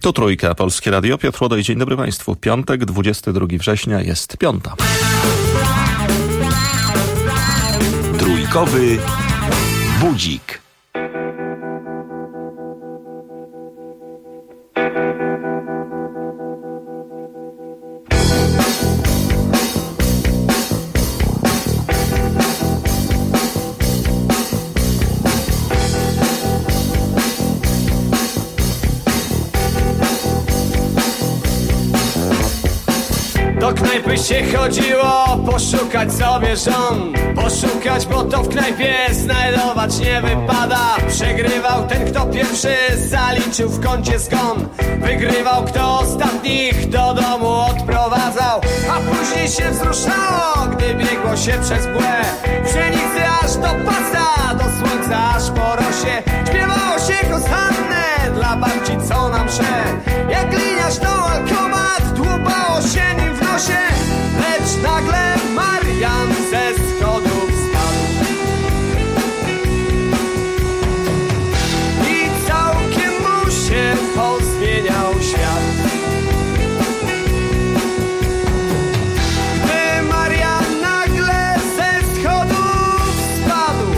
Tu Trójka, Polskie Radio, Piotr Łodoń, dzień dobry Państwu. Piątek, 22 września, jest piąta. Trójkowy budzik. Do knajpy się chodziło, poszukać sobie żon. Poszukać, bo to w knajpie znajdować nie wypada. Przegrywał ten, kto pierwszy zaliczył w kącie zgon. Wygrywał, kto ostatnich do domu odprowadzał. A później się wzruszało, gdy biegło się przez mgłę. Pszenicy aż do pasa, do słońca aż po rosie. Śpiewało się kochanne dla babci, co na msze. Jak gliniarz do alkomat, dłubało się nim w nosie. Lecz nagle Marian ze schodów spadł i całkiem mu się pozmieniał świat. Gdy Marian nagle ze schodów spadł,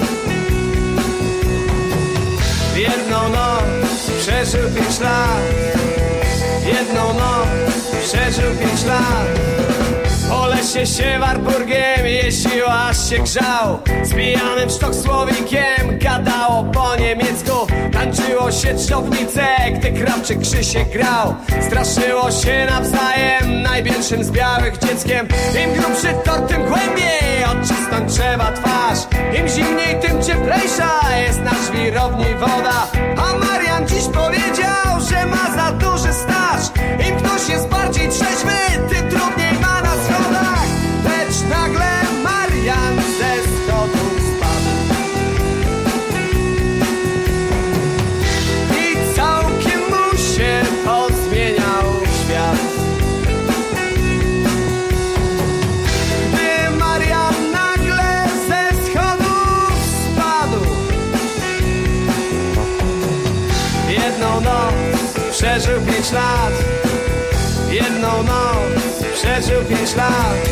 w jedną noc przeżył 5 lat. Jedną noc przeżył 5 lat. Po lesie się Warburgiem jeździł, aż się grzał. Z pijanym sztoksłowikiem gadało po niemiecku. Tańczyło się dżdżownice, gdy Krawczyk Krzysiek grał. Straszyło się nawzajem najbielszym z białych dzieckiem. Im grubszy tort, tym głębiej odcisnąć trzeba twarz. Im zimniej, tym cieplejsza jest na żwirowni woda. A Marian dziś powiedział, że ma za duży staż. Im ktoś jest bardziej trzeźwy, tym trudniej ma na schodach. Lecz nagle Marian ze schodów spadł i całkiem mu się pozmieniał świat. Gdy Marian nagle ze schodów spadł, jedną noc przeżył 5 lat. Jedną noc przeżył 5 lat.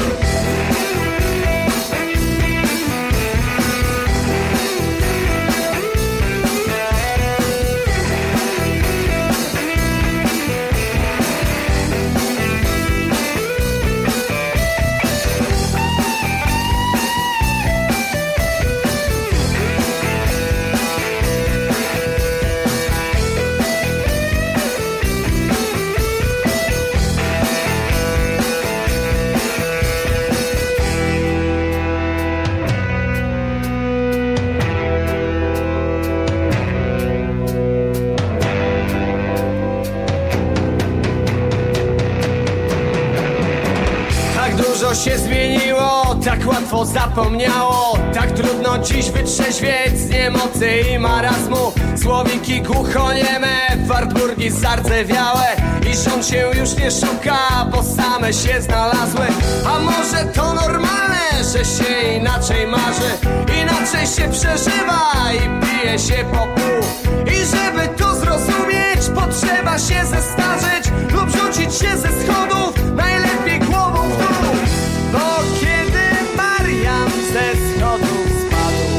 Się zmieniło, tak łatwo zapomniało. Tak trudno dziś wytrzeźwieć z niemocy i marazmu. Słowiki głuchonieme, Wartburgi zardzewiałe. I żon się już nie szuka, bo same się znalazły. A może to normalne, że się inaczej marzy, inaczej się przeżywa i pije się po pół. I żeby to zrozumieć, potrzeba się zestarzeć lub rzucić się ze schodów, najlepiej głową w dół. Bo kiedy Marian ze schodów spadł,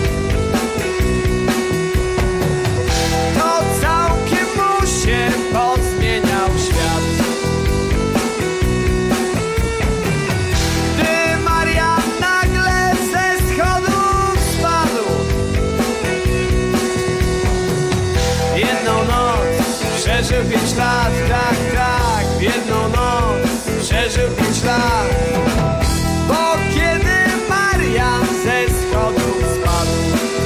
to całkiem mu się pozmieniał świat. Gdy Marian nagle ze schodów spadł, jedną noc przeżył 5 lat. Tak, tak, w jedną noc przeżył 5 lat. Bo kiedy Marian ze schodów spadł,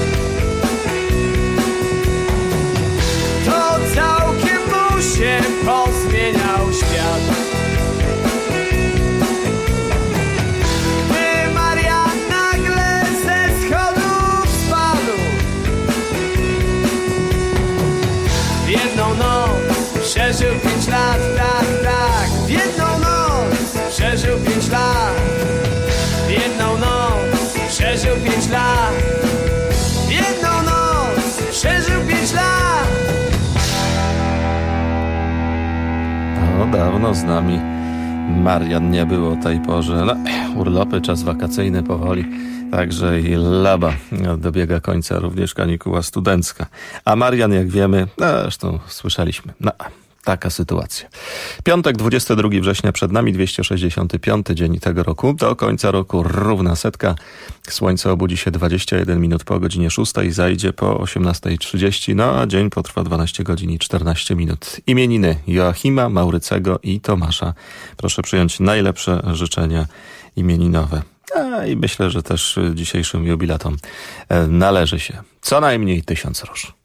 to całkiem mu się pozmieniał świat. Gdy Marian nagle ze schodów spadł, w jedną noc przeżył 5 lat. Tak, tak, w jedną noc przeżył 5 lat. Jedną noc przeżył 5 lat. Jedną noc przeżył 5 lat. dawno z nami Marian nie był o tej porze. No, urlopy, czas wakacyjny powoli, także i laba dobiega końca, również kanikuła studencka. A Marian, jak wiemy, zresztą słyszeliśmy, taka sytuacja. Piątek, 22 września, przed nami 265 dzień tego roku. Do końca roku równa setka. Słońce obudzi się 21 minut po godzinie 6, zajdzie po 18:30, a dzień potrwa 12 godzin i 14 minut. Imieniny Joachima, Maurycego i Tomasza. Proszę przyjąć najlepsze życzenia imieninowe. I myślę, że też dzisiejszym jubilatom należy się co najmniej 1000 róż.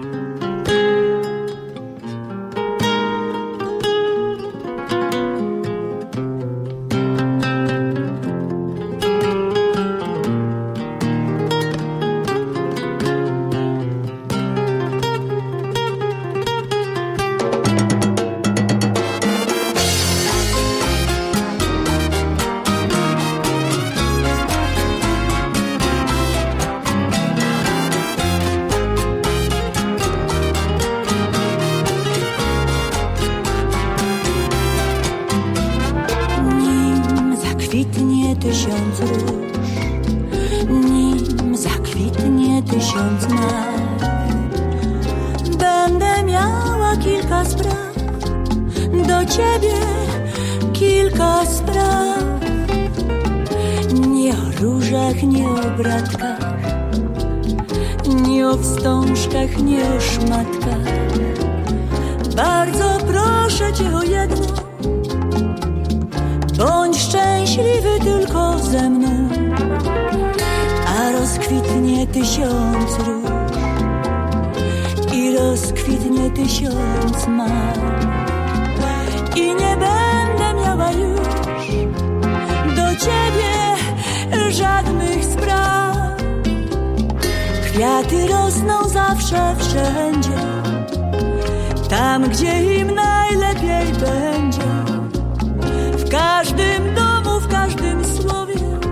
Kwiaty rosną zawsze, wszędzie, tam, gdzie im najlepiej będzie. W każdym domu, w każdym słowie,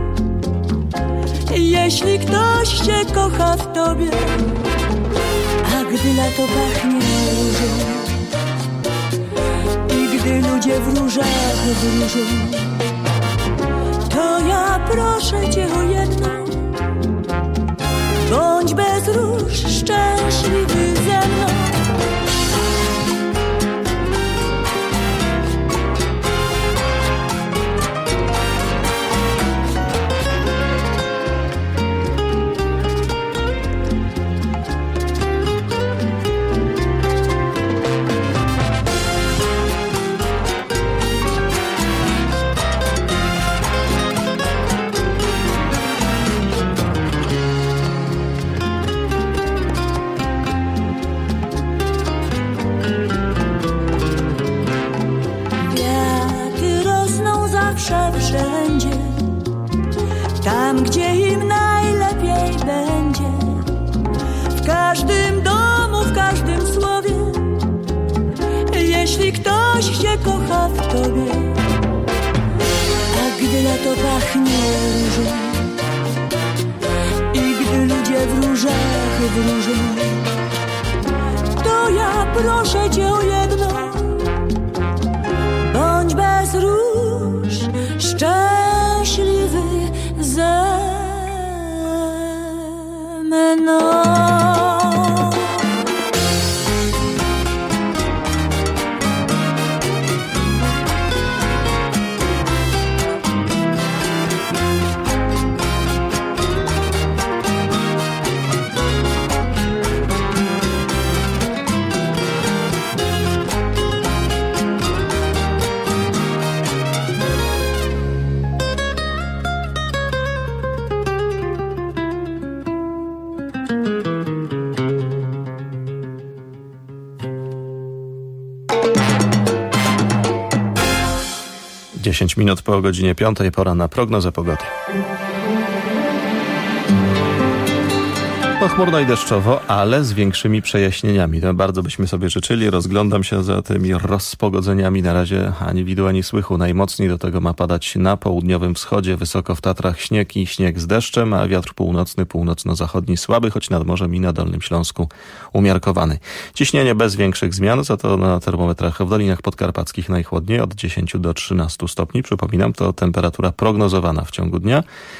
jeśli ktoś się kocha w tobie. A gdy lato pachnie różą i gdy ludzie w różach wróżą, to ja proszę cię o jedno: bądź bez róż szczęśliwy ze mną. Wszędzie, tam, gdzie im najlepiej będzie. W każdym domu, w każdym słowie, jeśli ktoś się kocha w tobie. A gdy lato pachnie różą i gdy ludzie w różach wróżą, to ja proszę cię o jedno: bądź bez róż szczęśliwy ze mną. Dziesięć minut po godzinie 5, pora na prognozę pogody. pochmurno i deszczowo, ale z większymi przejaśnieniami. To bardzo byśmy sobie życzyli. Rozglądam się za tymi rozpogodzeniami. Na razie ani widu, ani słychu. Najmocniej do tego ma padać na południowym wschodzie. Wysoko w Tatrach śnieg i śnieg z deszczem, a wiatr północny, północno-zachodni słaby, choć nad morzem i na Dolnym Śląsku umiarkowany. Ciśnienie bez większych zmian, za to na termometrach w Dolinach Podkarpackich najchłodniej od 10 do 13 stopni. Przypominam, to temperatura prognozowana w ciągu dnia,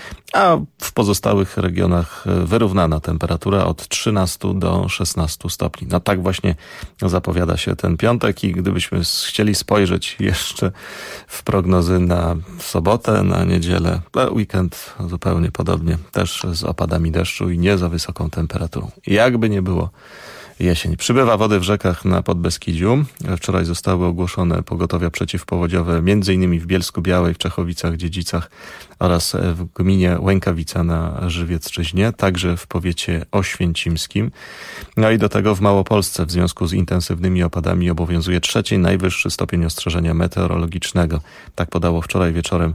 a w pozostałych regionach wyrównana temperatura od 13 do 16 stopni. No tak właśnie zapowiada się ten piątek i gdybyśmy chcieli spojrzeć jeszcze w prognozy na sobotę, na niedzielę, weekend zupełnie podobnie, też z opadami deszczu i nie za wysoką temperaturą. Jakby nie było, jesień. Przybywa wody w rzekach na Podbeskidziu. Wczoraj zostały ogłoszone pogotowia przeciwpowodziowe m.in. w Bielsku-Białej, w Czechowicach, Dziedzicach oraz w gminie Łękawica na Żywiecczyźnie, także w powiecie oświęcimskim. No i do tego w Małopolsce w związku z intensywnymi opadami obowiązuje 3. najwyższy stopień ostrzeżenia meteorologicznego. Tak podało wczoraj wieczorem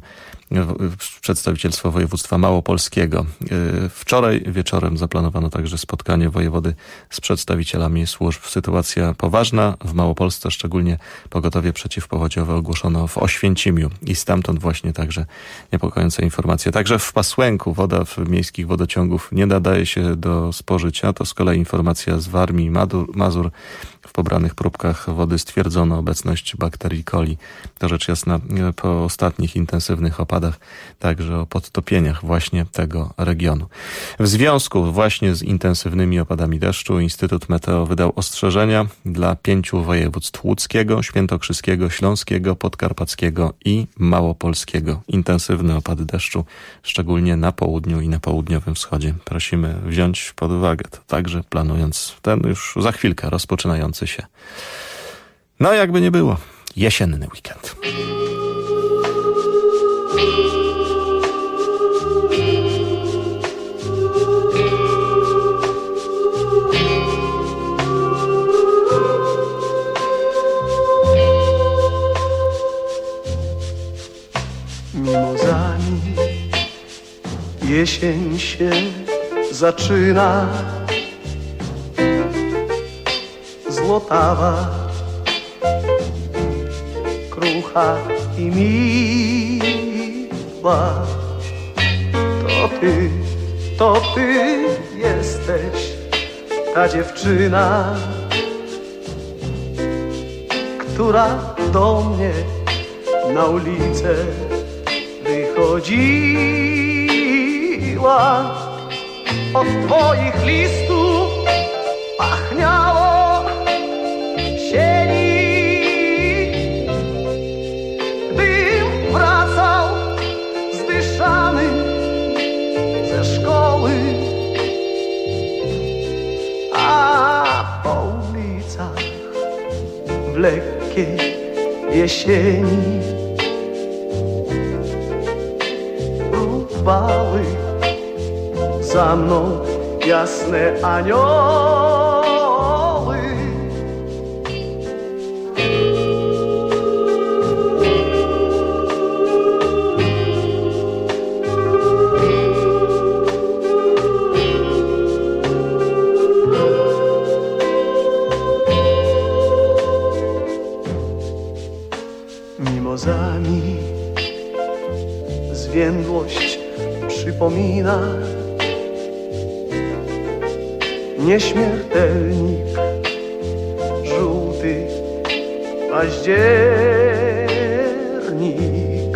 przedstawicielstwo województwa małopolskiego. Wczoraj wieczorem zaplanowano także spotkanie wojewody z przedstawicielami służb. Sytuacja poważna w Małopolsce, szczególnie pogotowie przeciwpowodziowe ogłoszono w Oświęcimiu i stamtąd właśnie także niepokojące informacje. Także w Pasłęku woda w miejskich wodociągów nie nadaje się do spożycia. To z kolei informacja z Warmii i Mazur. W pobranych próbkach wody stwierdzono obecność bakterii coli. To rzecz jasna po ostatnich intensywnych opadach, także o podtopieniach właśnie tego regionu. W związku właśnie z intensywnymi opadami deszczu Instytut Meteo wydał ostrzeżenia dla 5 województw: łódzkiego, świętokrzyskiego, śląskiego, podkarpackiego i małopolskiego. Intensywne opady deszczu, szczególnie na południu i na południowym wschodzie. Prosimy wziąć pod uwagę to także, planując ten już za chwilkę rozpoczynający się. No jakby nie było, jesienny weekend. Mimozami jesień się zaczyna, złotawa, krucha i miła. To ty jesteś ta dziewczyna, która do mnie na ulicę wychodziła. Od twoich listów pachniało sieni. Gdym wracał zdyszany ze szkoły, a po ulicach w lekkiej jesieni próbowały za mną jasne anioły. Mimozami zwiędłość przypomina nieśmiertelnik, żółty październik.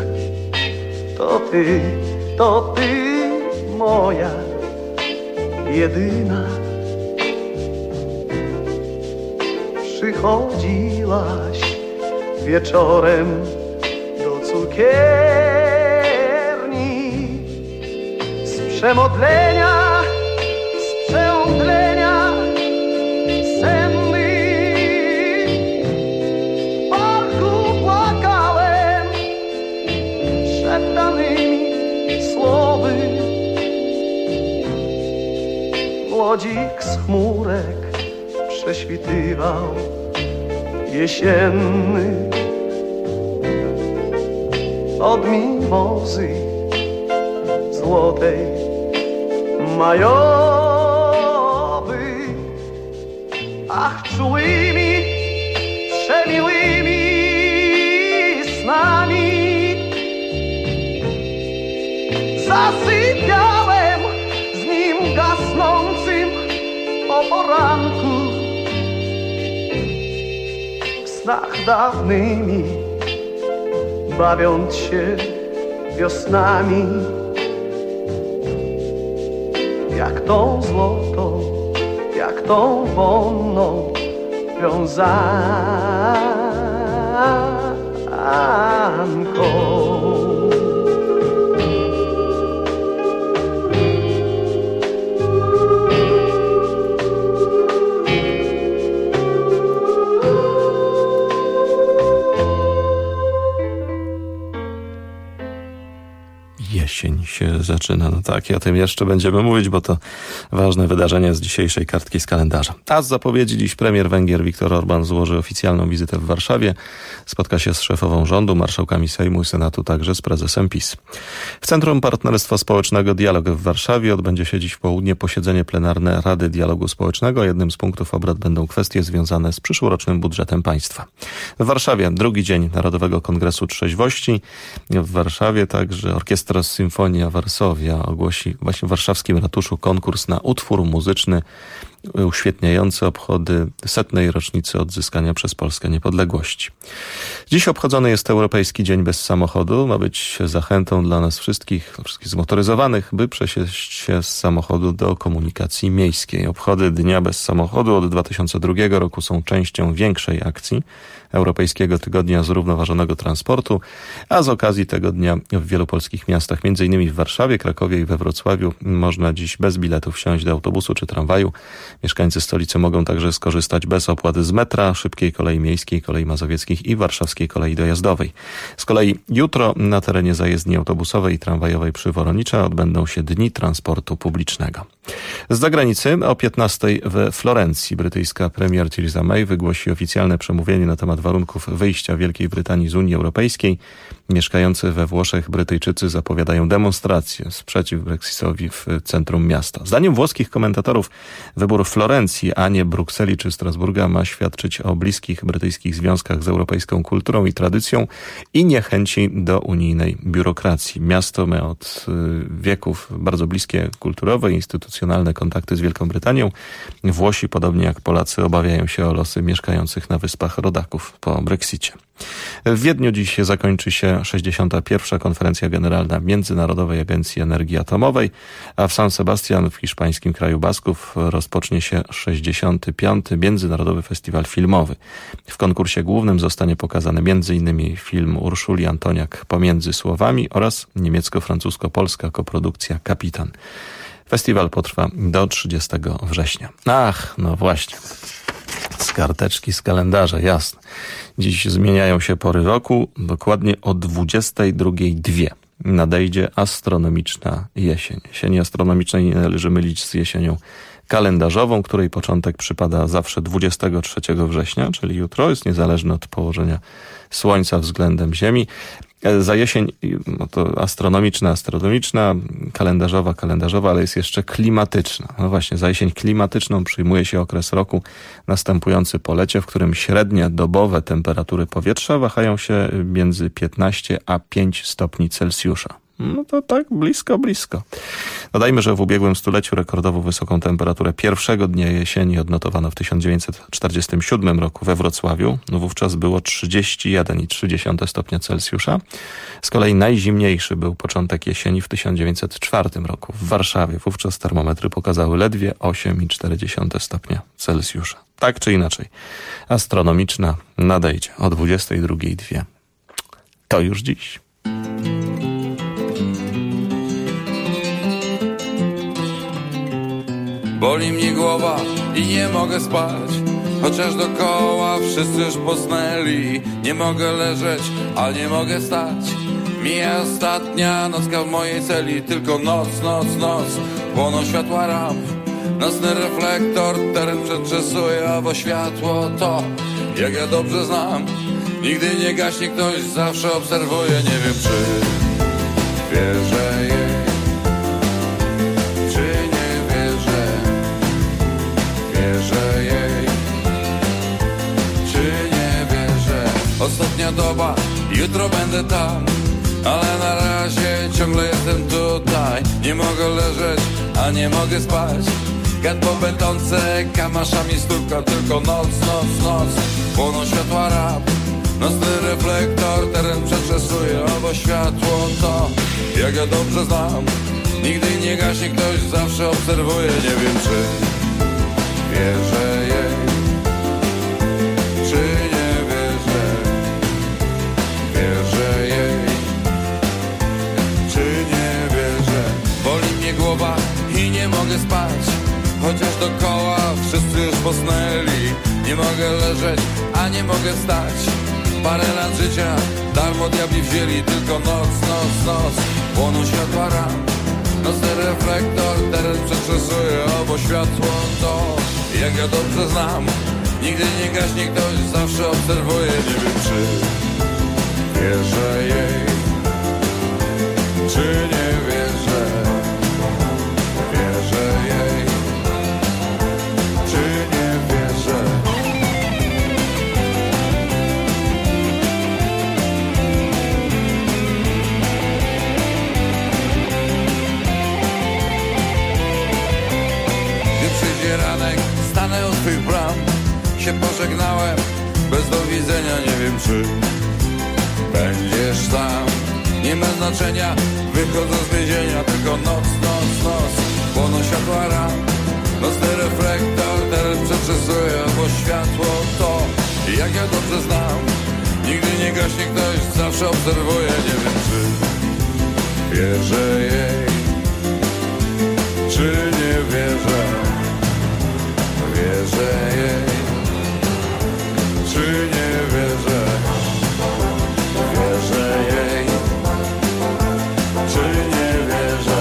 To ty moja jedyna. Przychodziłaś wieczorem do cukierni z przemodlenia, z przeomdlenia senny. W parku płakałem szeptanymi słowy. Młodzik z chmurek prześwitywał jesienny. Od mimozy złotej majowy Ach, czułymi, przemiłymi snami zasypiałem z nim gasnącym o poranku. W snach dawnymi, bawiąc się wiosnami, jak tą złotą, jak tą wonną wiązanką. Jesień się zaczyna, no tak, i o tym jeszcze będziemy mówić, bo to ważne wydarzenie z dzisiejszej kartki z kalendarza. A z zapowiedzi dziś premier Węgier Viktor Orbán złoży oficjalną wizytę w Warszawie. Spotka się z szefową rządu, marszałkami Sejmu i Senatu, także z prezesem PiS. W Centrum Partnerstwa Społecznego Dialog w Warszawie odbędzie się dziś w południe posiedzenie plenarne Rady Dialogu Społecznego. Jednym z punktów obrad będą kwestie związane z przyszłorocznym budżetem państwa. W Warszawie drugi dzień Narodowego Kongresu Trzeźwości. W Warszawie także Orkiestra Symfonia Varsovia ogłosi właśnie w warszawskim ratuszu konkurs na utwór muzyczny uświetniający obchody 100. rocznicy odzyskania przez Polskę niepodległości. Dziś obchodzony jest Europejski Dzień Bez Samochodu. Ma być zachętą dla nas wszystkich zmotoryzowanych, by przesiąść się z samochodu do komunikacji miejskiej. Obchody Dnia Bez Samochodu od 2002 roku są częścią większej akcji Europejskiego Tygodnia Zrównoważonego Transportu, a z okazji tego dnia w wielu polskich miastach, m.in. w Warszawie, Krakowie i we Wrocławiu, można dziś bez biletu wsiąść do autobusu czy tramwaju. Mieszkańcy stolicy mogą także skorzystać bez opłaty z metra, szybkiej kolei miejskiej, kolei mazowieckich i warszawskiej kolei dojazdowej. Z kolei jutro na terenie zajezdni autobusowej i tramwajowej przy Woronicza odbędą się Dni Transportu Publicznego. Z zagranicy o 15:00 we Florencji brytyjska premier Theresa May wygłosi oficjalne przemówienie na temat warunków wyjścia Wielkiej Brytanii z Unii Europejskiej. Mieszkający we Włoszech Brytyjczycy zapowiadają demonstracje sprzeciw Brexitowi w centrum miasta. Zdaniem włoskich komentatorów wybór Florencji, a nie Brukseli czy Strasburga ma świadczyć o bliskich brytyjskich związkach z europejską kulturą i tradycją i niechęci do unijnej biurokracji. Miasto ma od wieków bardzo bliskie kulturowe i instytucjonalne kontakty z Wielką Brytanią. Włosi, podobnie jak Polacy, obawiają się o losy mieszkających na Wyspach Rodaków po Brexicie. W Wiedniu dziś zakończy się 61. konferencja generalna Międzynarodowej Agencji Energii Atomowej, a w San Sebastian w hiszpańskim kraju Basków rozpocznie się 65. Międzynarodowy Festiwal Filmowy. W konkursie głównym zostanie pokazany m.in. film Urszuli Antoniak Pomiędzy słowami oraz niemiecko-francusko-polska koprodukcja Kapitan. Festiwal potrwa do 30 września. Ach, no właśnie. Z karteczki z kalendarza, jasne. Dziś zmieniają się pory roku, dokładnie o 22:02 nadejdzie astronomiczna jesień. Jesieni astronomicznej nie należy mylić z jesienią kalendarzową, której początek przypada zawsze 23 września, czyli jutro, jest niezależny od położenia Słońca względem Ziemi. Za jesień, no to astronomiczna, kalendarzowa, ale jest jeszcze klimatyczna. No właśnie, za jesień klimatyczną przyjmuje się okres roku następujący po lecie, w którym średnie dobowe temperatury powietrza wahają się między 15 a 5 stopni Celsjusza. No to tak blisko. Dodajmy, że w ubiegłym stuleciu rekordowo wysoką temperaturę pierwszego dnia jesieni odnotowano w 1947 roku we Wrocławiu. No wówczas było 31,3 stopnia Celsjusza. Z kolei najzimniejszy był początek jesieni w 1904 roku w Warszawie. Wówczas termometry pokazały ledwie 8,4 stopnia Celsjusza. Tak czy inaczej, astronomiczna nadejdzie o 22:02. To już dziś. Boli mnie głowa i nie mogę spać, chociaż dokoła wszyscy już posnęli. Nie mogę leżeć, a nie mogę stać. Mija ostatnia nocka w mojej celi, tylko noc. Płoną światła ramp, nocny reflektor, teren przedczesuje, bo światło to, jak ja dobrze znam, nigdy nie gaśnie, ktoś zawsze obserwuje. Nie wiem, czy wierzę jej, czy nie wierzę. Wierzę jej, ostatnia doba, jutro będę tam. Ale na razie ciągle jestem tutaj. Nie mogę leżeć, a nie mogę spać. Gad po betonce, kamaszami stukał. Tylko noc, noc, noc. Płoną światła rap. Nocny reflektor, teren przetrzesuje. Albo światło to, jak ja dobrze znam. Nigdy nie gaśnie, ktoś zawsze obserwuje. Nie wiem czy wierzę jej, czy nie wierzę. Wierzę jej, czy nie wierzę. Boli mnie głowa i nie mogę spać. Chociaż dookoła wszyscy już posnęli. Nie mogę leżeć, a nie mogę stać. Parę lat życia darmo diabli wzięli. Tylko noc, noc, noc. Płoną światła ram. Nocny reflektor, teren przetrzesuje. Albo światło to, jak ja dobrze znam. Nigdy nie gaśnie, ktoś zawsze obserwuje. Nie wiem czy wierzę jej, czy nie wierzę. Wierzę jej, czy nie wierzę. Gdy przyjdzie ranek, stanę u twych bram. Się pożegnałem, bez do widzenia, nie wiem czy będziesz tam. Nie ma znaczenia, wychodzę z więzienia. Tylko noc, noc, noc. Płoną światła ram. Nocny reflektor, teren przetrzesuje. Bo światło to, jak ja dobrze znam. Nigdy nie gaśnie, ktoś zawsze obserwuje. Nie wiem czy wierzę jej, czy nie wierzę. Wierzę jej, czy nie wierzę. Wierzę jej, czy nie wierzę.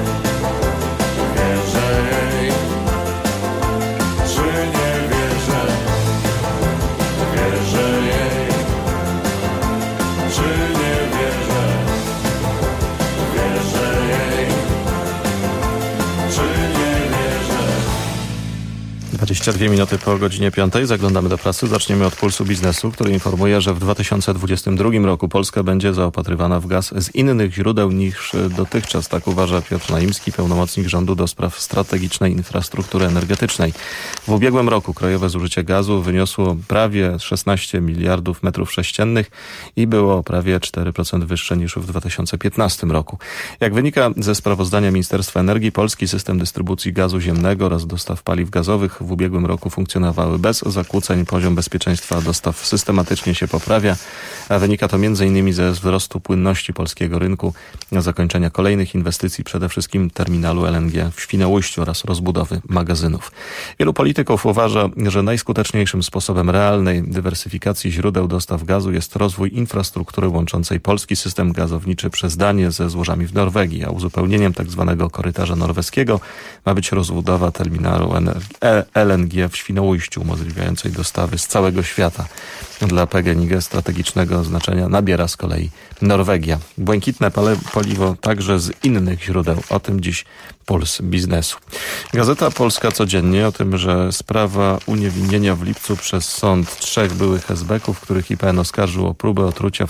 Wierzę jej, czy nie wierzę. Wierzę jej, czy nie wierzę. Wierzę jej, czy nie wierzę. 22 minuty po godzinie 5. Zaglądamy do prasy. Zaczniemy od Pulsu Biznesu, który informuje, że w 2022 roku Polska będzie zaopatrywana w gaz z innych źródeł niż dotychczas. Tak uważa Piotr Naimski, pełnomocnik rządu do spraw strategicznej infrastruktury energetycznej. W ubiegłym roku krajowe zużycie gazu wyniosło prawie 16 miliardów metrów sześciennych i było prawie 4% wyższe niż w 2015 roku. Jak wynika ze sprawozdania Ministerstwa Energii, polski system dystrybucji gazu ziemnego oraz dostaw paliw gazowych w ubiegłym roku funkcjonowały bez zakłóceń. Poziom bezpieczeństwa dostaw systematycznie się poprawia, a wynika to m.in. ze wzrostu płynności polskiego rynku, zakończenia kolejnych inwestycji, przede wszystkim terminalu LNG w Świnoujściu oraz rozbudowy magazynów. Wielu polityków uważa, że najskuteczniejszym sposobem realnej dywersyfikacji źródeł dostaw gazu jest rozwój infrastruktury łączącej polski system gazowniczy przez Danię ze złożami w Norwegii, a uzupełnieniem tzw. korytarza norweskiego ma być rozbudowa terminalu LNG w Świnoujściu, umożliwiającej dostawy z całego świata. Dla PGNiG strategicznego znaczenia nabiera z kolei Norwegia. Błękitne paliwo także z innych źródeł. O tym dziś Puls Biznesu. Gazeta Polska codziennie o tym, że sprawa uniewinnienia w lipcu przez sąd 3 byłych esbeków, których IPN oskarżył o próbę otrucia w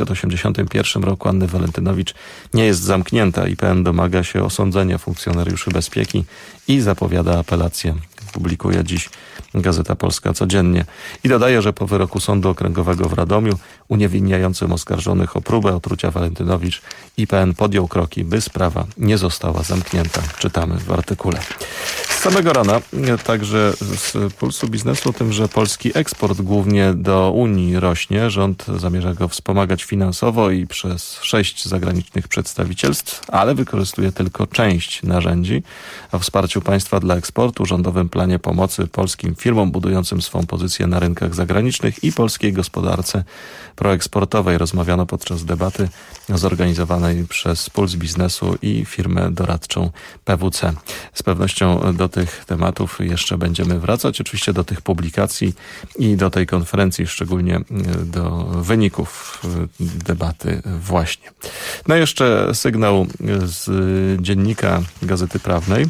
1981 roku Anny Walentynowicz, nie jest zamknięta. IPN domaga się osądzenia funkcjonariuszy bezpieki i zapowiada apelację. Publikuje dziś Gazeta Polska codziennie. I dodaje, że po wyroku Sądu Okręgowego w Radomiu uniewinniającym oskarżonych o próbę otrucia Walentynowicz IPN podjął kroki, by sprawa nie została zamknięta. Czytamy w artykule. Z samego rana także z Pulsu Biznesu o tym, że polski eksport głównie do Unii rośnie. Rząd zamierza go wspomagać finansowo i przez 6 zagranicznych przedstawicielstw, ale wykorzystuje tylko część narzędzi. O wsparciu państwa dla eksportu, rządowym planie pomocy polskim firmom budującym swą pozycję na rynkach zagranicznych i polskiej gospodarce proeksportowej rozmawiano podczas debaty zorganizowanej przez Puls Biznesu i firmę doradczą PwC. Z pewnością do tych tematów jeszcze będziemy wracać, oczywiście do tych publikacji i do tej konferencji, szczególnie do wyników debaty właśnie. No jeszcze sygnał z dziennika Gazety Prawnej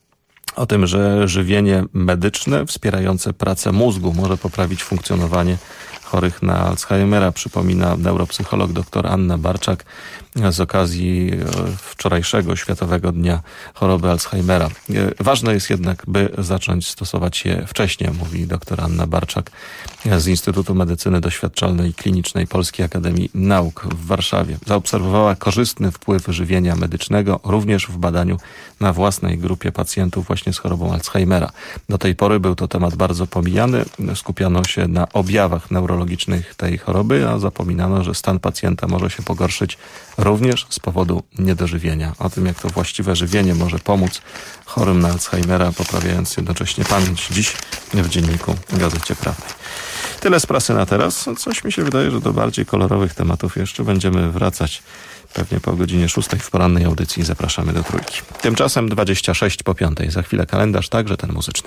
o tym, że żywienie medyczne wspierające pracę mózgu może poprawić funkcjonowanie chorych na Alzheimera, przypomina neuropsycholog dr Anna Barczak z okazji wczorajszego Światowego Dnia Choroby Alzheimera. Ważne jest jednak, by zacząć stosować je wcześniej, mówi dr Anna Barczak z Instytutu Medycyny Doświadczalnej i Klinicznej Polskiej Akademii Nauk w Warszawie. Zaobserwowała korzystny wpływ żywienia medycznego również w badaniu na własnej grupie pacjentów właśnie z chorobą Alzheimera. Do tej pory był to temat bardzo pomijany. Skupiano się na objawach neurologicznych tej choroby, a zapominano, że stan pacjenta może się pogorszyć również z powodu niedożywienia. O tym, jak to właściwe żywienie może pomóc chorym na Alzheimera, poprawiając jednocześnie pamięć, dziś w Dzienniku Gazecie Prawnej. Tyle z prasy na teraz. Coś mi się wydaje, że do bardziej kolorowych tematów jeszcze będziemy wracać pewnie po godzinie 6 w porannej audycji. Zapraszamy do Trójki. Tymczasem 26 po 5. Za chwilę kalendarz, także ten muzyczny.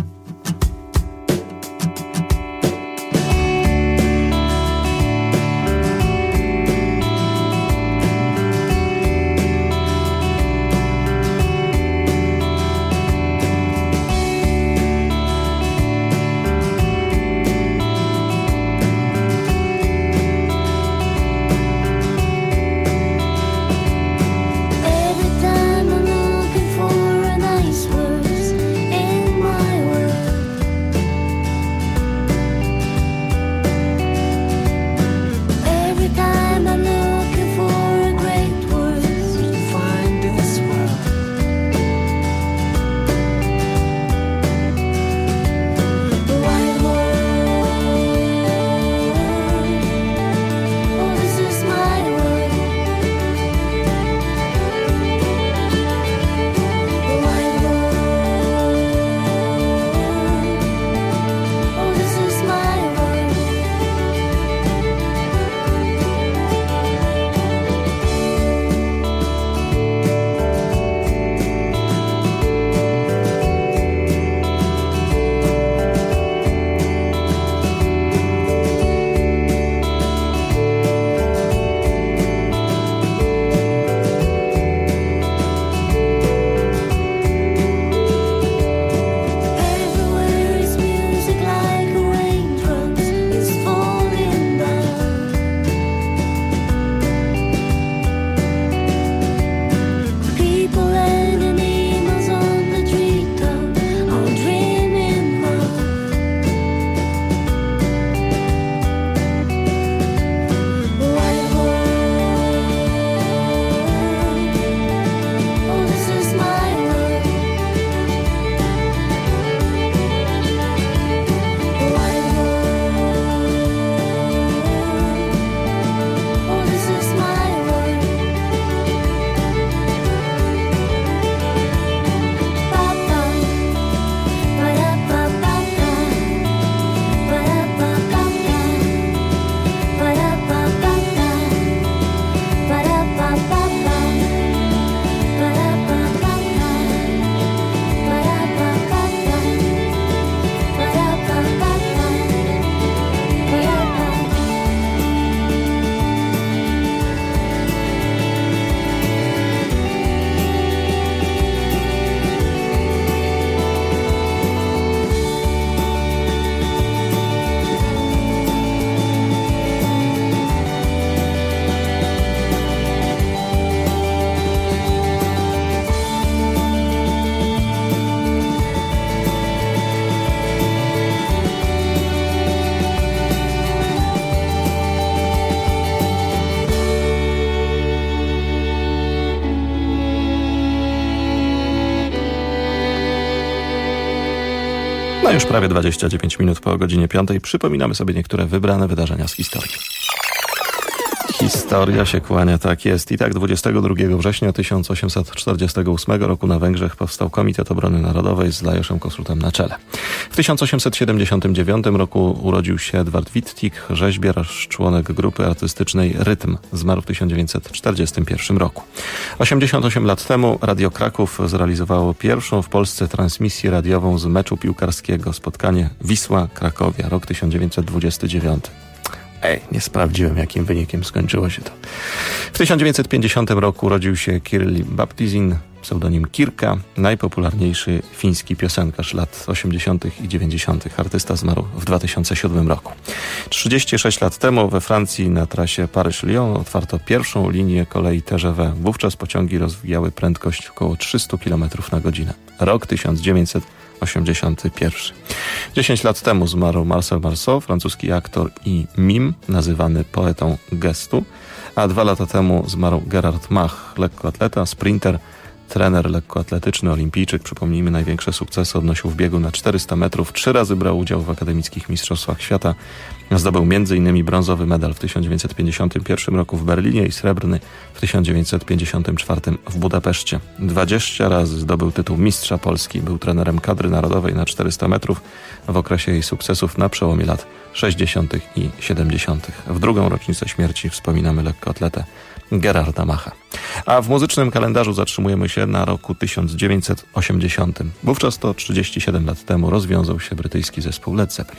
No już prawie 29 minut po godzinie 5. Przypominamy sobie niektóre wybrane wydarzenia z historii. Historia się kłania, tak jest. I tak 22 września 1848 roku na Węgrzech powstał Komitet Obrony Narodowej z Lajoszem Kossuthem na czele. W 1879 roku urodził się Edward Wittig, rzeźbiarz, członek grupy artystycznej Rytm. Zmarł w 1941 roku. 88 lat temu Radio Kraków zrealizowało pierwszą w Polsce transmisję radiową z meczu piłkarskiego. Spotkanie Wisła-Krakowia, rok 1929. Nie sprawdziłem, jakim wynikiem skończyło się to. W 1950 roku urodził się Kirli Baptizin, pseudonim Kirka, najpopularniejszy fiński piosenkarz lat 80. i 90. Artysta zmarł w 2007 roku. 36 lat temu we Francji na trasie Paryż-Lyon otwarto pierwszą linię kolei TGV. Wówczas pociągi rozwijały prędkość około 300 km na godzinę. Rok 1981. 10 lat temu zmarł Marcel Marceau, francuski aktor i mim, nazywany poetą gestu, a 2 lata temu zmarł Gerard Mach, lekkoatleta, sprinter, trener lekkoatletyczny, olimpijczyk. Przypomnijmy, największe sukcesy odnosił w biegu na 400 metrów. 3 razy brał udział w akademickich mistrzostwach świata. Zdobył m.in. brązowy medal w 1951 roku w Berlinie i srebrny w 1954 w Budapeszcie. 20 razy zdobył tytuł mistrza Polski. Był trenerem kadry narodowej na 400 metrów w okresie jej sukcesów na przełomie lat 60. i 70. W drugą rocznicę śmierci wspominamy lekkoatletę Gerarda Macha. A w muzycznym kalendarzu zatrzymujemy się na roku 1980. Wówczas to 37 lat temu rozwiązał się brytyjski zespół Led Zeppelin.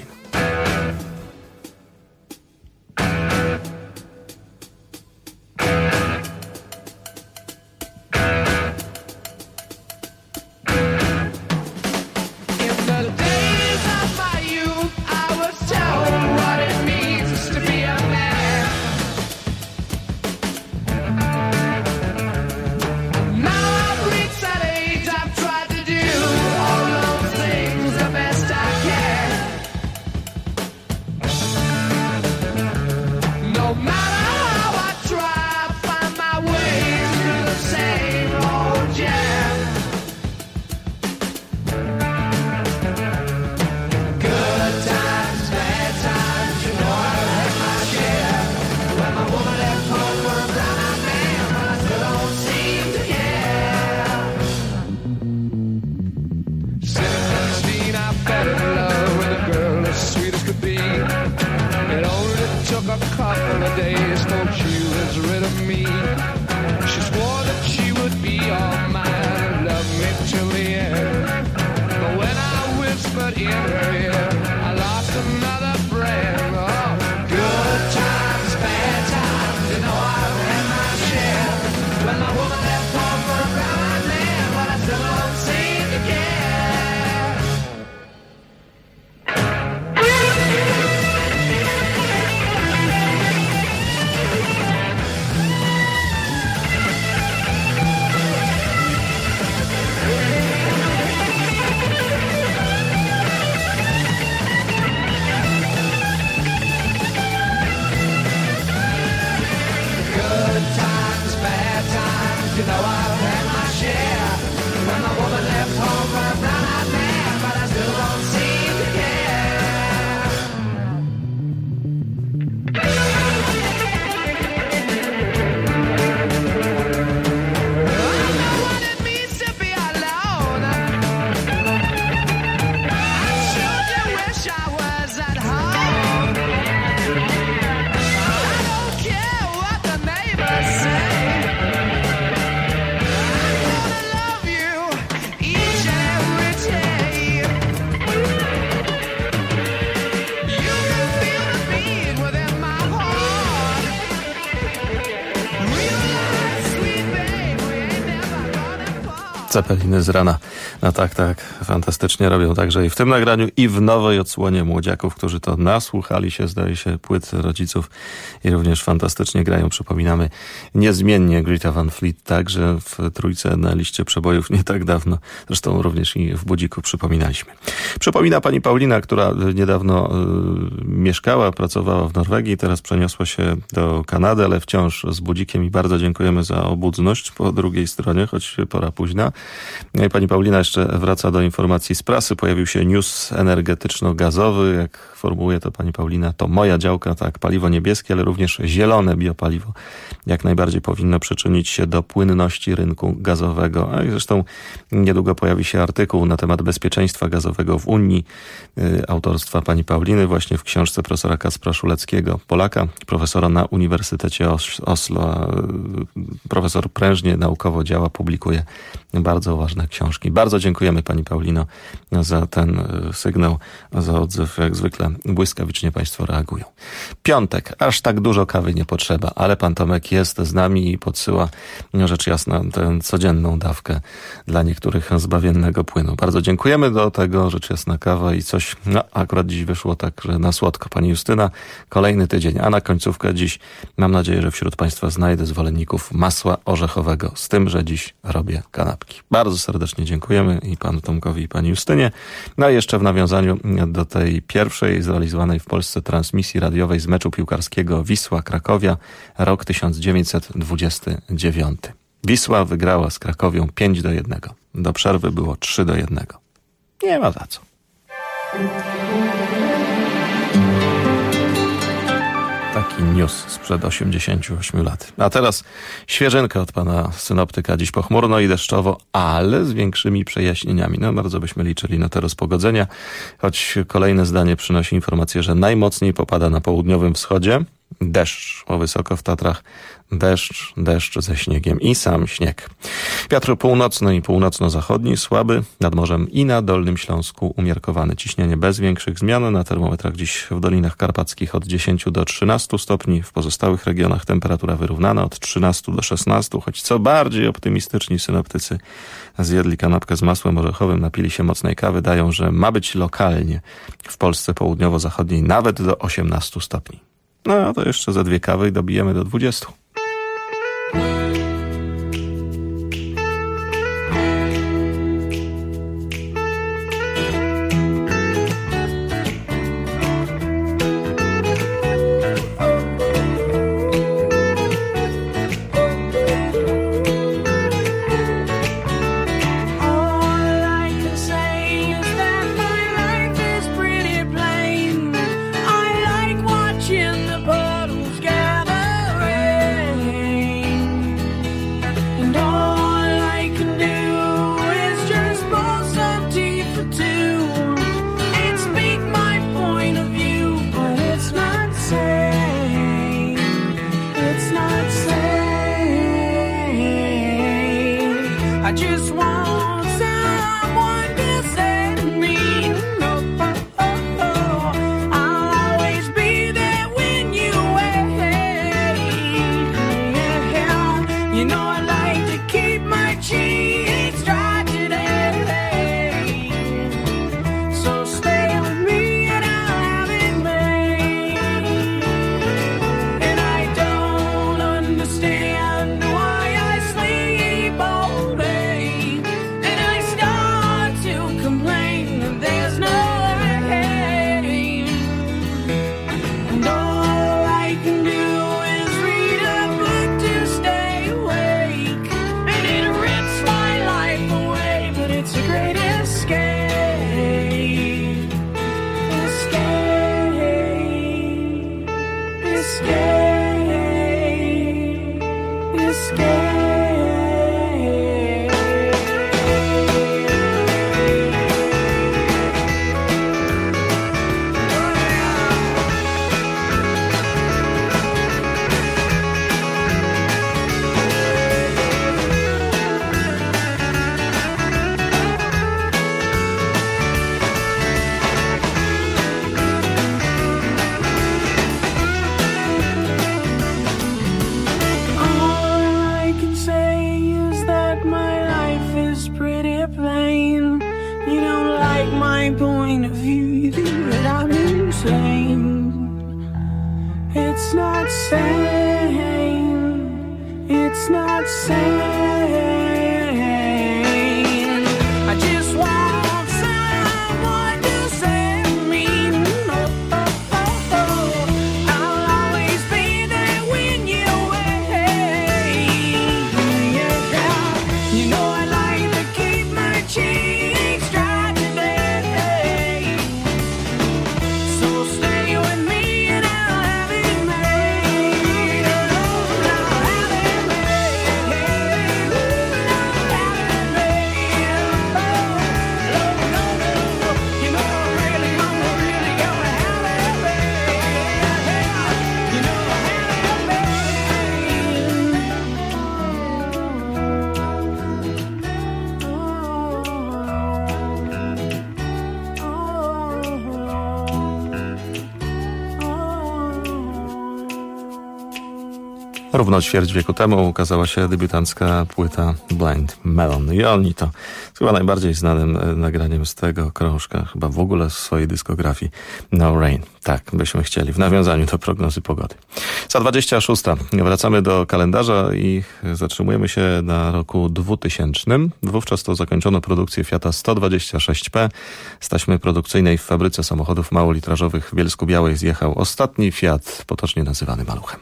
Zeppeliny z rana. No tak, fantastycznie robią także i w tym nagraniu, i w nowej odsłonie młodziaków, którzy to nasłuchali się, zdaje się, płyt rodziców i również fantastycznie grają. Przypominamy niezmiennie Greta Van Fleet, także w trójce na liście przebojów nie tak dawno. Zresztą również i w Budziku przypominaliśmy. Przypomina pani Paulina, która niedawno mieszkała, pracowała w Norwegii, teraz przeniosła się do Kanady, ale wciąż z Budzikiem i bardzo dziękujemy za obudność po drugiej stronie, choć pora późna. Pani Paulina jeszcze wraca do informacji z prasy. Pojawił się news energetyczno-gazowy. Jak formułuje to pani Paulina, to moja działka, tak, paliwo niebieskie, ale również zielone biopaliwo jak najbardziej powinno przyczynić się do płynności rynku gazowego. A zresztą niedługo pojawi się artykuł na temat bezpieczeństwa gazowego w Unii autorstwa pani Pauliny właśnie w książce profesora Kacpra Szuleckiego, Polaka, profesora na Uniwersytecie Oslo. Profesor prężnie naukowo działa, publikuje bardzo bardzo ważne książki. Bardzo dziękujemy pani Paulino za ten sygnał, za odzew. Jak zwykle błyskawicznie państwo reagują. Piątek, aż tak dużo kawy nie potrzeba, ale pan Tomek jest z nami i podsyła rzecz jasna tę codzienną dawkę dla niektórych zbawiennego płynu. Bardzo dziękujemy, do tego rzecz jasna kawa i coś, akurat dziś wyszło tak, że na słodko. Pani Justyna, kolejny tydzień, a na końcówkę dziś mam nadzieję, że wśród państwa znajdę zwolenników masła orzechowego, z tym, że dziś robię kanapki. Bardzo serdecznie dziękujemy i panu Tomkowi, i pani Justynie. No i jeszcze w nawiązaniu do tej pierwszej zrealizowanej w Polsce transmisji radiowej z meczu piłkarskiego Wisła-Krakowia, rok 1929. Wisła wygrała z Krakowią 5-1. Do przerwy było 3-1. Nie ma za co. Taki news sprzed 88 lat. A teraz świeżynka od pana synoptyka. Dziś pochmurno i deszczowo, ale z większymi przejaśnieniami. No bardzo byśmy liczyli na te rozpogodzenia, choć kolejne zdanie przynosi informację, że najmocniej popada na południowym wschodzie. Deszcz, o wysoko w Tatrach deszcz ze śniegiem i sam śnieg. Wiatr północny i północno-zachodni słaby, nad morzem i na Dolnym Śląsku umiarkowany. Ciśnienie bez większych zmian, na termometrach dziś w Dolinach Karpackich od 10 do 13 stopni, w pozostałych regionach temperatura wyrównana od 13 do 16, choć co bardziej optymistyczni synoptycy zjedli kanapkę z masłem orzechowym, napili się mocnej kawy, dają, że ma być lokalnie w Polsce południowo-zachodniej nawet do 18 stopni. No to jeszcze za 2 kawy i dobijemy do 20. Równo ćwierć wieku temu ukazała się debiutancka płyta Blind Melon. I oni to chyba najbardziej znanym nagraniem z tego krążka, chyba w ogóle z swojej dyskografii, No Rain. Tak, byśmy chcieli, w nawiązaniu do prognozy pogody. Za 26. Wracamy do kalendarza i zatrzymujemy się na roku 2000. Wówczas to zakończono produkcję Fiata 126P. Z taśmy produkcyjnej w fabryce samochodów małolitrażowych w Bielsku-Białej zjechał ostatni Fiat, potocznie nazywany Maluchem.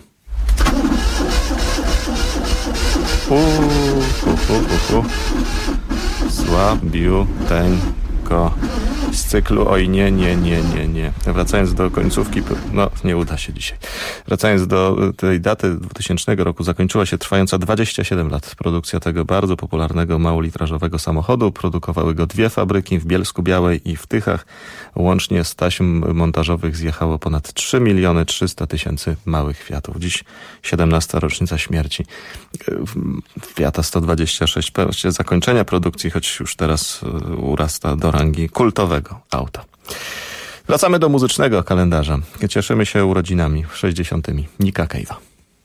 Słabiuteńko. Z cyklu oj nie. Wracając do końcówki, no nie uda się dzisiaj. Wracając do tej daty 2000 roku, zakończyła się trwająca 27 lat produkcja tego bardzo popularnego małolitrażowego samochodu. Produkowały go dwie fabryki w Bielsku-Białej i w Tychach. Łącznie z taśm montażowych zjechało ponad 3 300 000 małych Fiatów. Dziś 17. rocznica śmierci Fiata 126P, właściwie zakończenia produkcji, choć już teraz urasta do rangi kultowego auta. Wracamy do muzycznego kalendarza. Cieszymy się urodzinami w 60. Nicka Cave'a.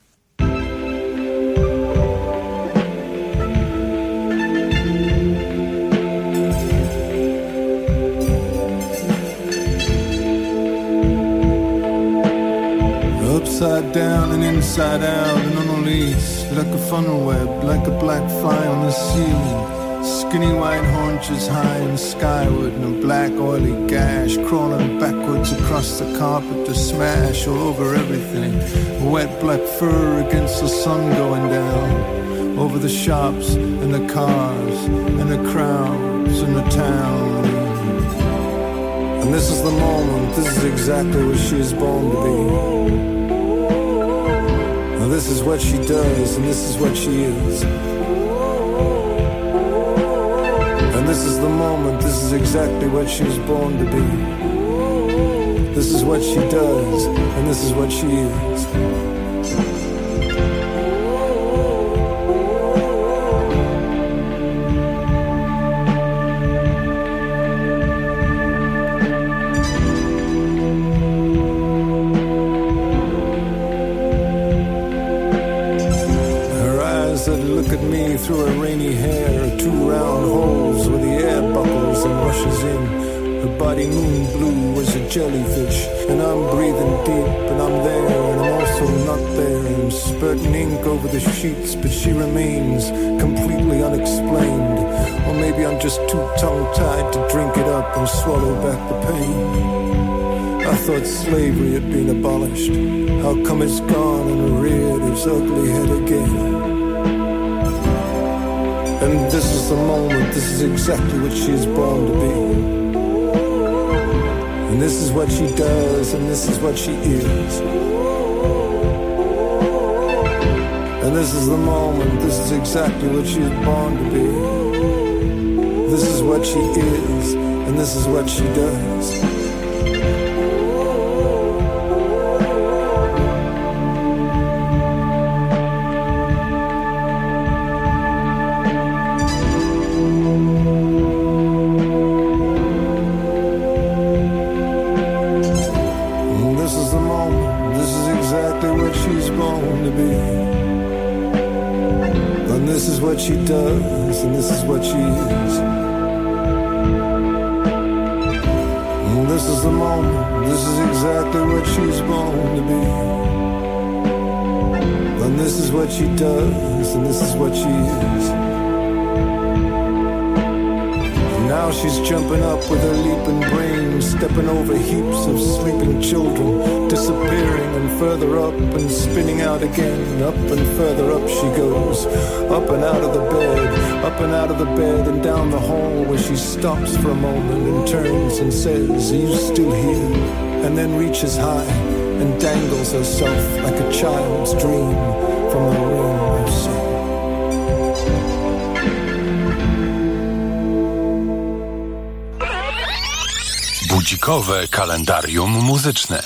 Upside down and inside out and unreleased, like a funnel web, like a black fly on the ceiling. Skinny white haunches high and skyward, and a black oily gash crawling backwards across the carpet to smash all over everything. Wet black fur against the sun going down, over the shops and the cars and the crowds and the town. And this is the moment, this is exactly what she is born to be. Now this is what she does, and this is what she is. And this is the moment, this is exactly what she was born to be. This is what she does, and this is what she is. Through her rainy hair, two round holes where the air buckles and rushes in. Her body moon blue as a jellyfish, and I'm breathing deep, and I'm there, and I'm also not there. I'm spurting ink over the sheets, but she remains completely unexplained. Or maybe I'm just too tongue-tied to drink it up and swallow back the pain. I thought slavery had been abolished. How come it's gone and reared its ugly head again? And this is the moment, this is exactly what she is born to be. And this is what she does, and this is what she is. And this is the moment, this is exactly what she is born to be. This is what she is, and this is what she does. She does, and this is what she is. And this is the moment, this is exactly what she's born to be. And this is what she does, and this is what she is. And now she's jumping up with her leaping brain, stepping over heaps of sleeping children, disappearing and further up and spinning out again. Up and further up she goes, up and out of the bed, up and out of the bed and down the hall, where she stops for a moment and turns and says, "Are you still here?" And then reaches high and dangles herself like a child's dream from the rim of sin. Budzikowe kalendarium muzyczne.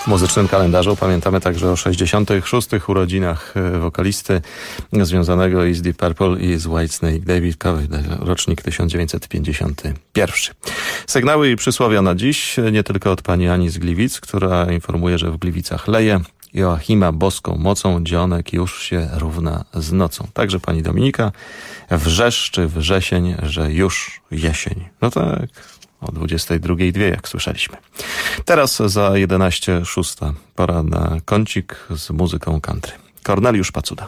W muzycznym kalendarzu pamiętamy także o 66. urodzinach wokalisty związanego i z Deep Purple i z Whitesnake, David Coverdale, rocznik 1951. Sygnały i przysłowia na dziś, nie tylko od pani Ani z Gliwic, która informuje, że w Gliwicach leje. Joachima boską mocą, dzionek już się równa z nocą. Także pani Dominika wrzeszczy wrzesień, że już jesień. No tak, o 22:02, jak słyszeliśmy. Teraz za 11:06 pora na kącik z muzyką country. Korneliusz Pacuda.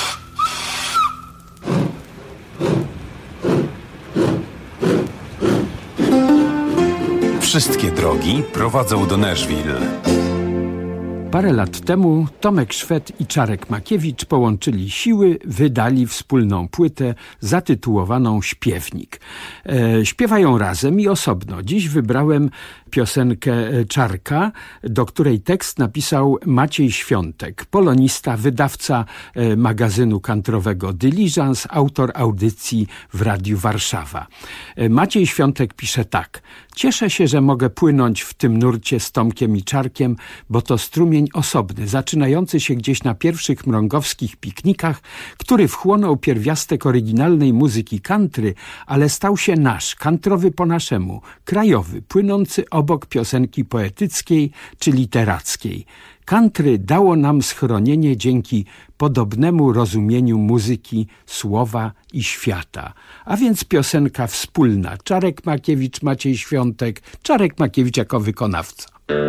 Wszystkie drogi prowadzą do Nashville. Parę lat temu Tomek Szwed i Czarek Makiewicz połączyli siły, wydali wspólną płytę zatytułowaną Śpiewnik. Śpiewają razem i osobno. Dziś wybrałem piosenkę Czarka, do której tekst napisał Maciej Świątek, polonista, wydawca magazynu kantrowego Dyliżans, autor audycji w Radiu Warszawa. Maciej Świątek pisze tak: cieszę się, że mogę płynąć w tym nurcie z Tomkiem i Czarkiem, bo to strumień osobny, zaczynający się gdzieś na pierwszych mrągowskich piknikach, który wchłonął pierwiastek oryginalnej muzyki country, ale stał się nasz, kantrowy po naszemu, krajowy, płynący obok piosenki poetyckiej czy literackiej. Country dało nam schronienie dzięki podobnemu rozumieniu muzyki, słowa i świata. A więc piosenka wspólna. Czarek Makiewicz, Maciej Świątek, Czarek Makiewicz jako wykonawca.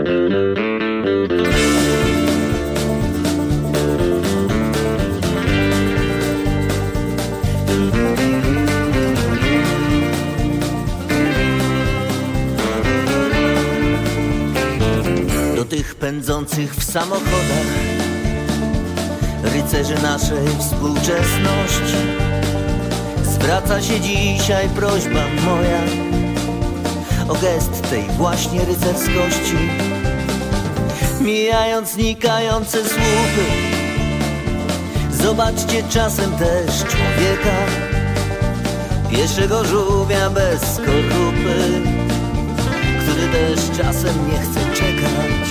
Do tych pędzących w samochodach rycerzy naszej współczesności zwraca się dzisiaj prośba moja o gest tej właśnie rycerskości. Mijając znikające słupy, zobaczcie czasem też człowieka, pieszego żółwia bez skorupy, który też czasem nie chce czekać.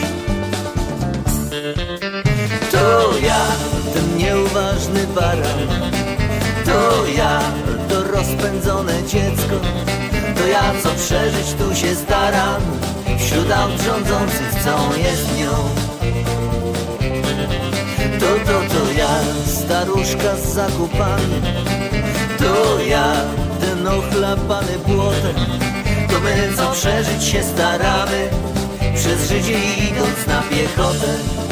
To ja, ten nieuważny baran, to ja, to rozpędzone dziecko, to ja, co przeżyć tu się staram, wśród aut rządzących całą jezdnią. To ja, staruszka z zakupami, to ja, ten ochlapany błotem, to my, co przeżyć się staramy, przez życie idąc na piechotę.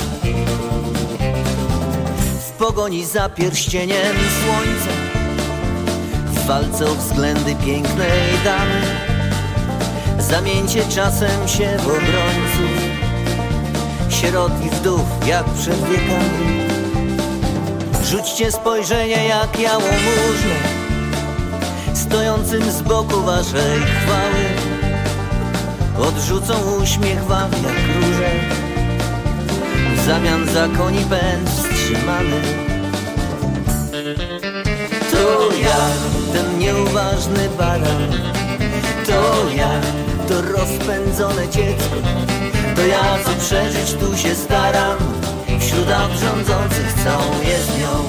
W pogoni za pierścieniem słońca, w walce o względy pięknej damy, zamieńcie czasem się w obrońców, sierot i wdów jak przed wiekami. Rzućcie spojrzenie jak jałmużnę, stojącym z boku waszej chwały, odrzucą uśmiech wam jak róże, w zamian za koni pęd wstrzymany. To ja, ten nieuważny baran, to ja, to rozpędzone dziecko, to ja, co przeżyć tu się staram, wśród aut rządzących całą jezdnią.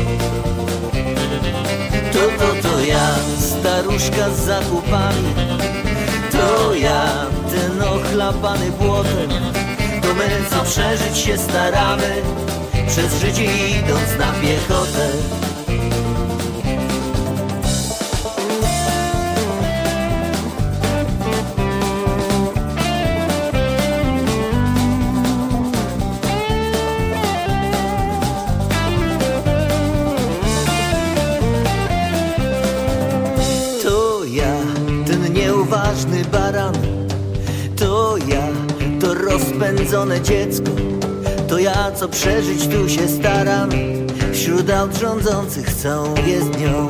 To ja, staruszka z zakupami, to ja, ten ochlapany błotem, to my, co przeżyć się staramy, przez życie idąc na piechotę. Ważny baran, to ja, to rozpędzone dziecko, to ja, co przeżyć tu się staram, wśród aut rządzących całą jezdnią.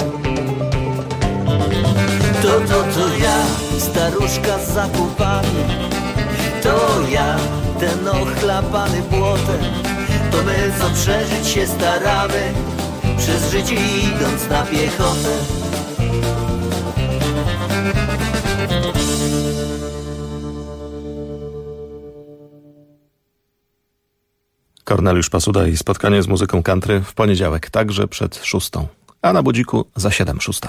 To ja, staruszka z zakupami, to ja, ten ochlapany błotem, to my, co przeżyć się staramy, przez życie idąc na piechotę. Korneliusz Pasuda i spotkanie z muzyką country w poniedziałek, także przed 6. A na budziku za 7:06.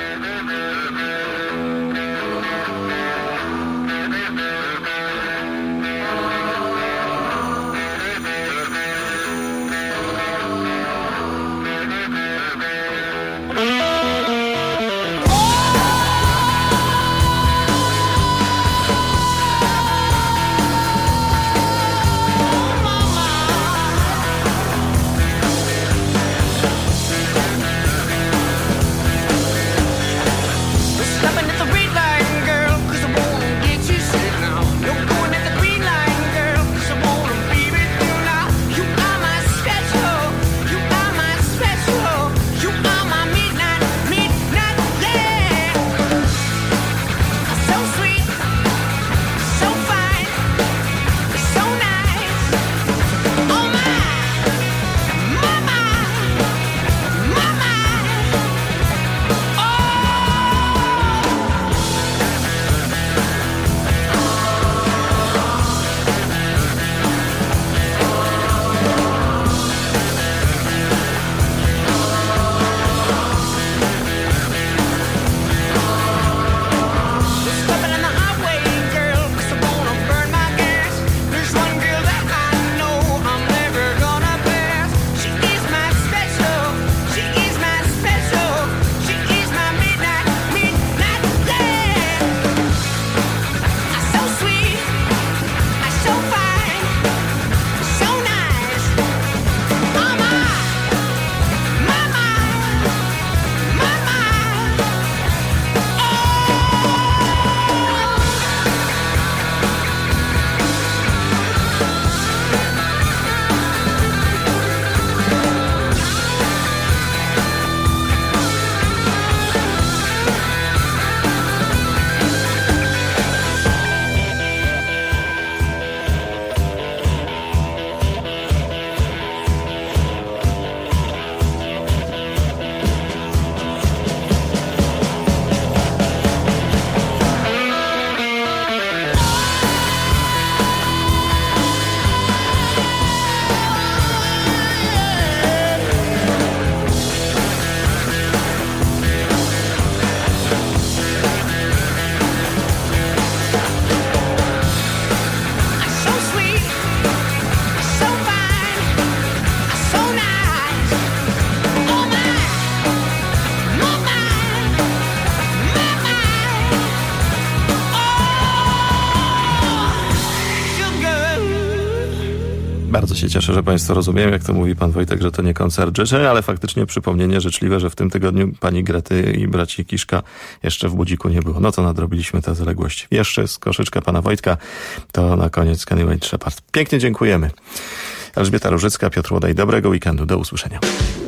Bardzo się cieszę, że Państwo rozumieją, jak to mówi pan Wojtek, że to nie koncert życzeń, ale faktycznie przypomnienie życzliwe, że w tym tygodniu pani Grety i braci Kiszka jeszcze w budziku nie było. No to nadrobiliśmy tę zaległość. Jeszcze z koszyczka pana Wojtka, to na koniec Kenny Wayne Shepherd. Pięknie dziękujemy. Elżbieta Różycka, Piotr Łodaj. Dobrego weekendu. Do usłyszenia.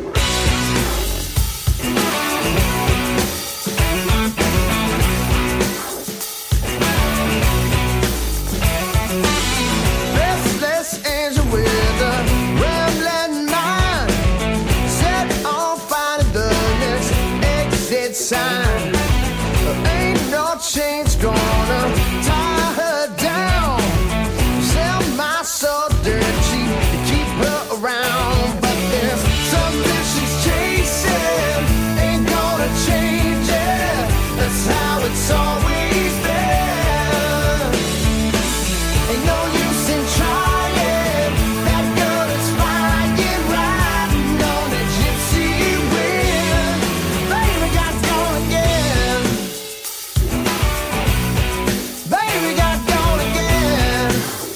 Sign. Ain't no change gonna tie her down. Sell my soul dirt cheap to keep her around. But there's something she's chasing, ain't gonna change it. That's how it's always been. Ain't no use in trying. That girl is flying, riding on a gypsy wind. Baby got gone again. Baby got gone again.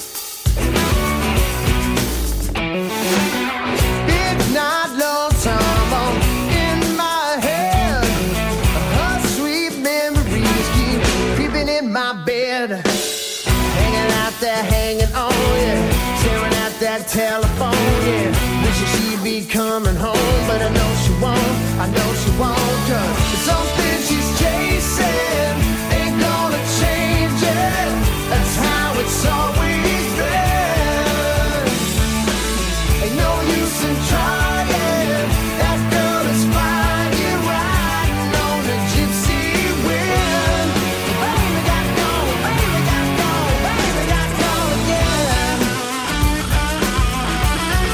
Midnight love time on in my head. Her sweet memories keep creeping in my bed. Hanging out there, hanging on, yeah. Staring at that telephone, yeah. Wishing she'd be coming home, but I know she won't, I know she won't. Cause it's something she's chasing, ain't gonna change it. That's how it's always been. Ain't no use in trying. That girl is flying, riding on a gypsy wind. Baby got gone, baby got gone, baby got gone again.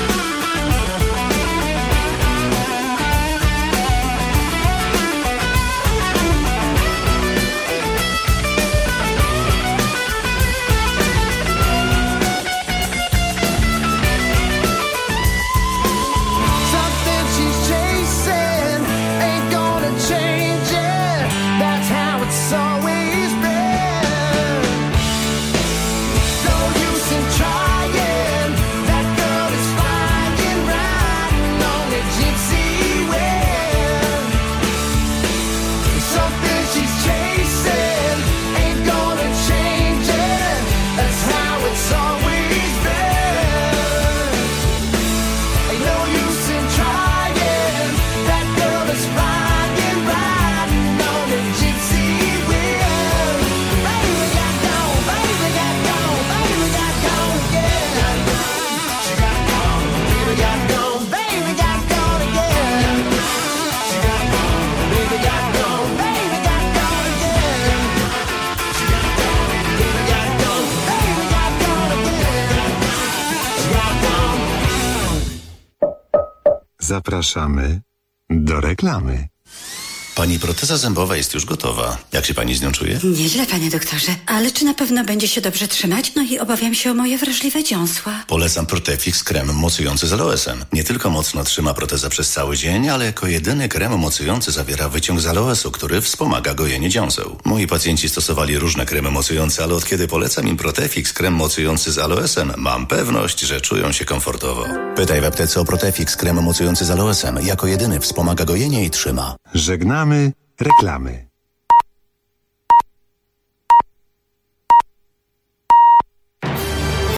Zapraszamy do reklamy. Pani proteza zębowa jest już gotowa. Jak się pani z nią czuje? Nieźle, panie doktorze. Ale czy na pewno będzie się dobrze trzymać? No i obawiam się o moje wrażliwe dziąsła. Polecam Protefix krem mocujący z aloesem. Nie tylko mocno trzyma protezę przez cały dzień, ale jako jedyny krem mocujący zawiera wyciąg z aloesu, który wspomaga gojenie dziąseł. Moi pacjenci stosowali różne kremy mocujące, ale od kiedy polecam im Protefix krem mocujący z aloesem, mam pewność, że czują się komfortowo. Pytaj w aptece o Protefix krem mocujący z aloesem. Jako jedyny wspomaga gojenie i trzyma. Żegnamy reklamy.